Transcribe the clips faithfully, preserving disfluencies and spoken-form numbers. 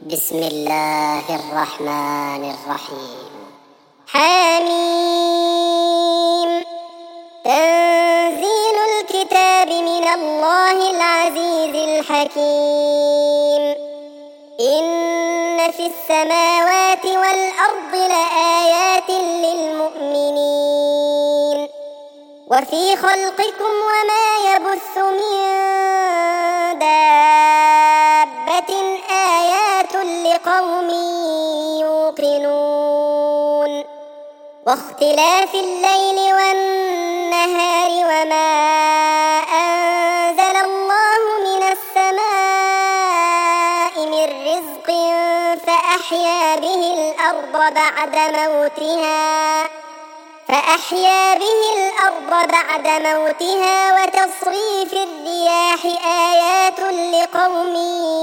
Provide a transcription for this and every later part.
بسم الله الرحمن الرحيم. حميم. تنزيل الكتاب من الله العزيز الحكيم. إن في السماوات والأرض لآيات للمؤمنين وفي خلقكم وما يبث من دابة آيات لقوم يوقنون واختلاف الليل والنهار وما أنزل الله من السماء من رزق فأحيا به الأرض بعد موتها فأحيا به الأرض بعد موتها وتصريف الرياح آيات لقوم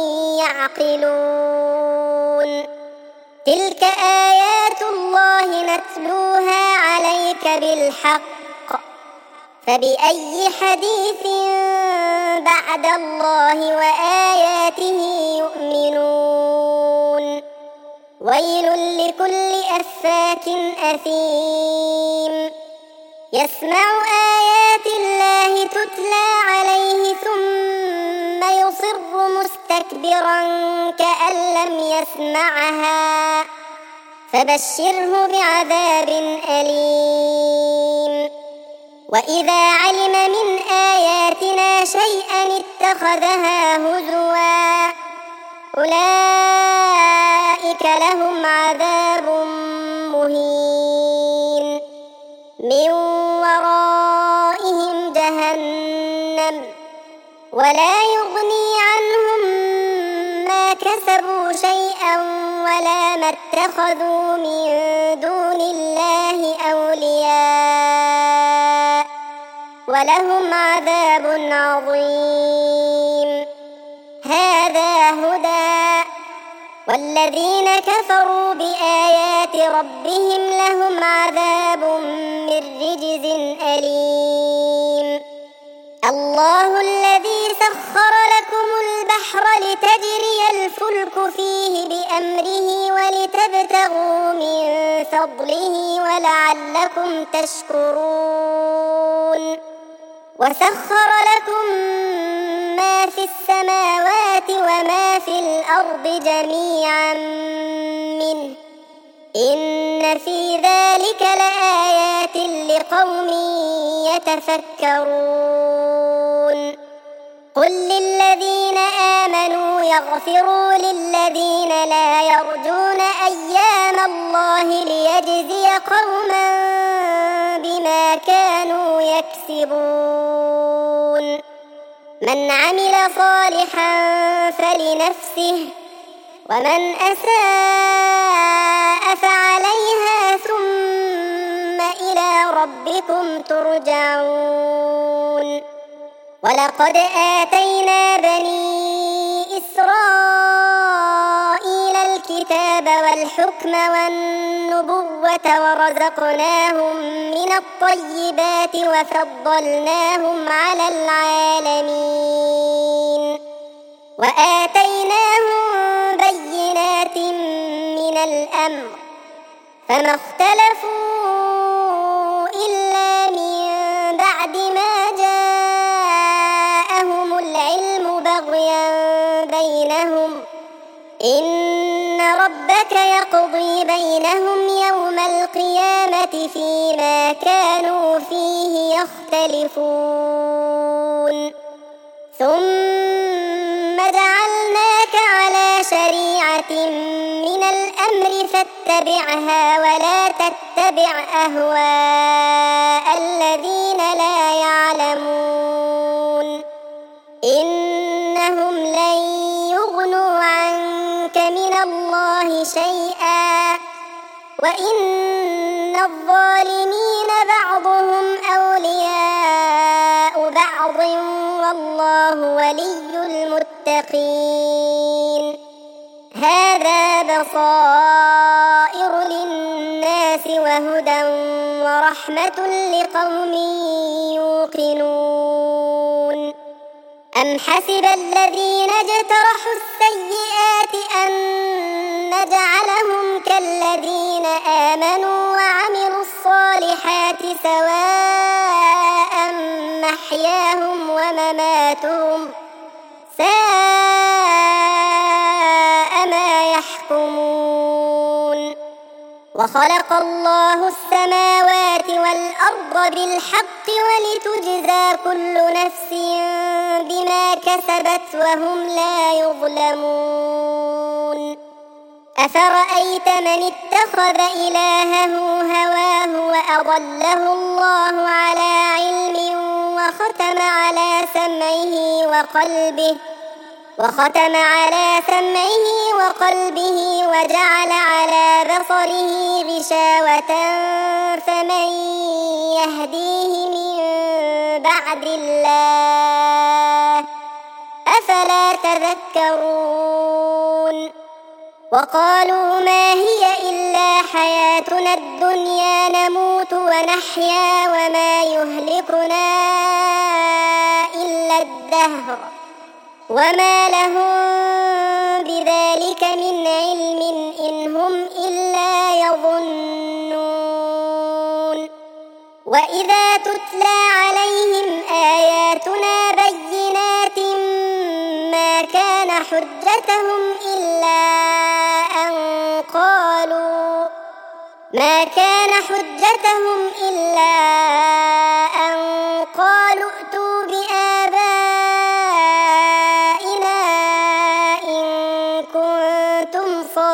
يعقلون. تلك آيات الله نتلوها عليك بالحق فبأي حديث بعد الله وآياته يؤمنون. ويل لكل أفاك أثيم يسمع آيات الله تتلى عليه ثم يصر مستكبرا كأن لم يسمعها فبشره بعذاب أليم. وإذا علم من آياتنا شيئا اتخذها هزوا أولئك لهم عذاب مهين من ورائهم جهنم ولا يغني عنهم ما كسبوا شيئا ولا ما اتخذوا من دون الله أولياء ولهم عذاب عظيم. هذا هدى والذين كفروا بآيات ربهم لهم عذاب من رجز أليم. الله الذي سخر لكم البحر لتجري الفلك فيه بأمره ولتبتغوا من فضله ولعلكم تشكرون. وسخر لكم ما في السماوات وما في الأرض جميعا منه إن في ذلك لآيات لقوم يتفكرون. قل للذين آمنوا يغفروا للذين لا يرجون أيام الله ليجزي قوما بما كانوا يكسبون. من عمل صالحا فلنفسه ومن أساء فعليها ثم إلى ربكم ترجعون. ولقد آتينا بني إسرائيل الكتاب والحكم والنبوة ورزقناهم من الطيبات وفضلناهم على العالمين وآتيناهم بينات من الأمر فما اختلفوا إلا من بعد ما جاءهم العلم بغيا بينهم إن ربك يقضي بينهم يوم القيامة فيما كانوا فيه يختلفون. ثم جعلناك على شريعة من الأمر فاتبعها ولا تتبع أهواء الذين لا يعلمون إنهم لن يغنوا عنك من الله شيئا وإن الظالمين بعضهم أولياء بعض والله ولي المتقين. هذا بصائر للناس وهدى ورحمة لقوم يوقنون. أم حسب الذين اجترحوا السيئات أن آمنوا وعملوا الصالحات سواء محياهم ومماتهم ساء ما يحكمون وخلق الله السماوات والأرض بالحق ولتجزى كل نفس بما كسبت وهم لا يظلمون أفرأيت من اتخذ إلهه هواه وأضله الله على علم وختم على سمعه وقلبه وختم على سمعه وقلبه وجعل على بصره غشاوة فمن يهديه من بعد الله أفلا تذكرون وقالوا ما هي إلا حياتنا الدنيا نموت ونحيا وما يهلكنا إلا الدهر وما لهم بذلك من علم إن هم إلا يظنون وإذا تتلى عليهم آياتنا بينات ما كان حجتهم إلا أن قالوا ما كان حجتهم إلا أن قالوا ائتوا بآبائنا إن كنتم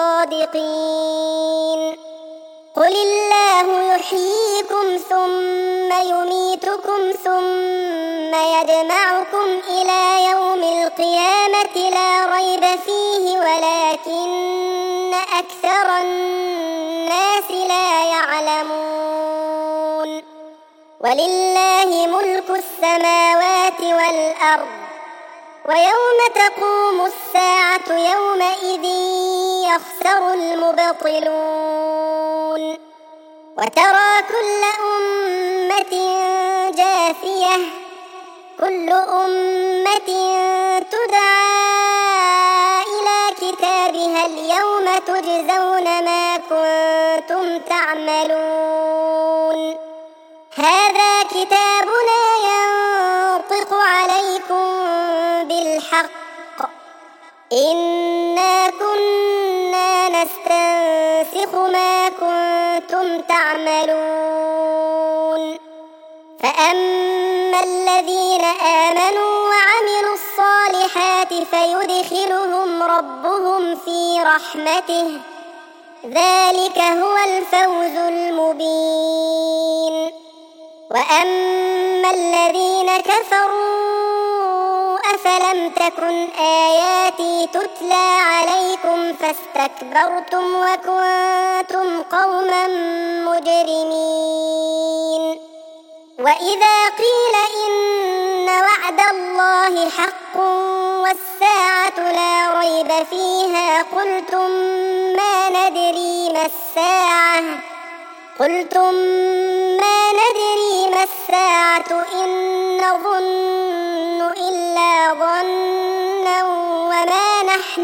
صادقين قل الله يحييكم ثم يميتكم ثم يجمعكم إلى يوم القيامة لا ريب فيه ولكن أكثر الناس لا يعلمون ولله ملك السماوات والأرض ويوم تقوم الساعة يومئذ يخسر المبطلون وترى كل أمة جاثية كل أمة تدعى إلى كتابها اليوم تجزون ما كنتم تعملون هذا كتابنا ينطق عليكم بالحق إنا كنا نستنسخ ما كنتم تعملون فأما الذين آمنوا وعملوا الصالحات فيدخلهم ربهم في رحمته ذلك هو الفوز المبين وأما الذين كفروا أفلم تكن آياتي تتلى عليكم فاستكبرتم وكنتم قوما مجرمين وإذا قيل إن وعد الله حق والساعة لا ريب فيها قلتم ما ندري ما الساعة قلتم ما ندري ما الساعة إن نظن إلا ظنا وما نحن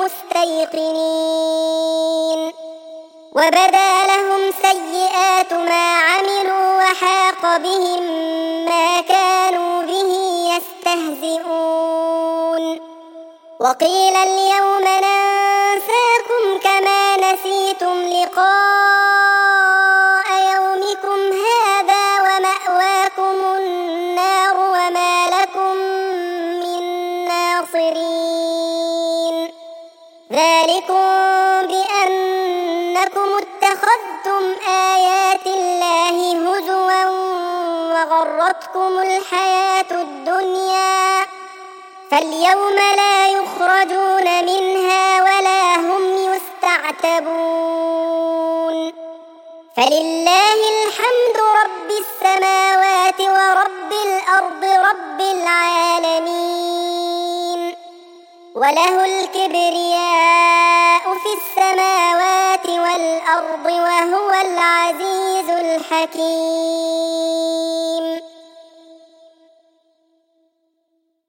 بمستيقنين وبدا لهم سيئات ما عملوا وحاق بهم ما كانوا به يستهزئون وقيل اليوم ننساكم كما نسيتم لقاء يومكم هذا ومأواكم النار وما لكم من ناصرين ذلكم بأنكم اتخذتم آيات الله هزوا وغرتكم الحياة الدنيا فاليوم لا يخرجون منها ولا هم يستعتبون فلله الحمد رب السماوات ورب الأرض رب العالمين وله الكبرياء في السماوات والأرض وهو العزيز الحكيم.